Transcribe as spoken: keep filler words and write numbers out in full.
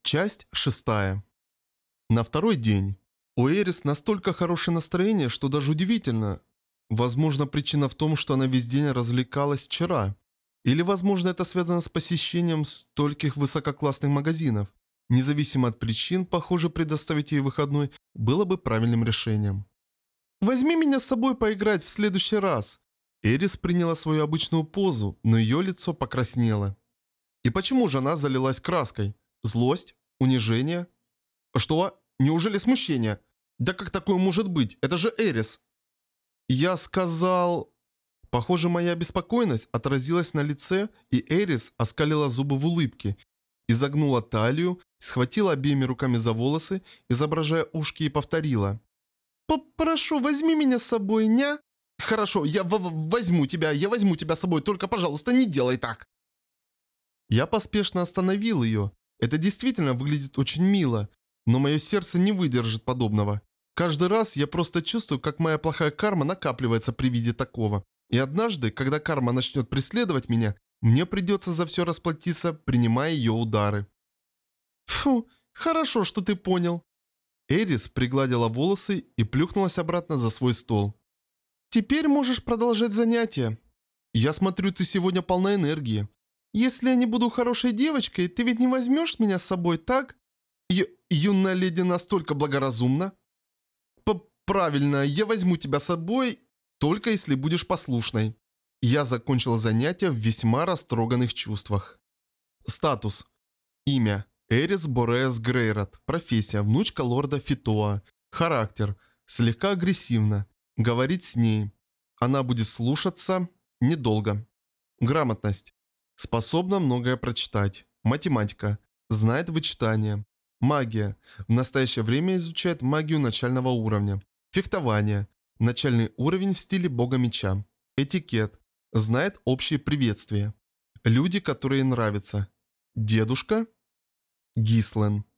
Часть шестая. На второй день. У Эрис настолько хорошее настроение, что даже удивительно. Возможно, причина в том, что она весь день развлекалась вчера. Или, возможно, это связано с посещением стольких высококлассных магазинов. Независимо от причин, похоже, предоставить ей выходной было бы правильным решением. «Возьми меня с собой поиграть в следующий раз». Эрис приняла свою обычную позу, но ее лицо покраснело. И почему же она залилась краской? Злость? Унижение? Что? Неужели смущение? Да как такое может быть? Это же Эрис. Я сказал... Похоже, моя обеспокоенность отразилась на лице, и Эрис оскалила зубы в улыбке, изогнула талию, схватила обеими руками за волосы, изображая ушки, и повторила. «Попрошу, возьми меня с собой, ня?» «Хорошо, я возьму тебя, я возьму тебя с собой, только, пожалуйста, не делай так!» Я поспешно остановил ее. Это действительно выглядит очень мило, но мое сердце не выдержит подобного. Каждый раз я просто чувствую, как моя плохая карма накапливается при виде такого. И однажды, когда карма начнет преследовать меня, мне придется за все расплатиться, принимая ее удары. Фу, хорошо, что ты понял. Эрис пригладила волосы и плюхнулась обратно за свой стол. Теперь можешь продолжать занятия. Я смотрю, ты сегодня полна энергии. Если я не буду хорошей девочкой, ты ведь не возьмешь меня с собой, так? Ю юная леди настолько благоразумна. П Правильно, я возьму тебя с собой, только если будешь послушной. Я закончил занятие в весьма растроганных чувствах. Статус. Имя. Эрис Бореас Грейрот. Профессия. Внучка лорда Фитоа. Характер. Слегка агрессивно. Говорить с ней. Она будет слушаться недолго. Грамотность. Способна многое прочитать. Математика. Знает вычитание. Магия. В настоящее время изучает магию начального уровня. Фехтование. Начальный уровень в стиле бога меча. Этикет. Знает общие приветствия. Люди, которые нравятся. Дедушка. Гислен.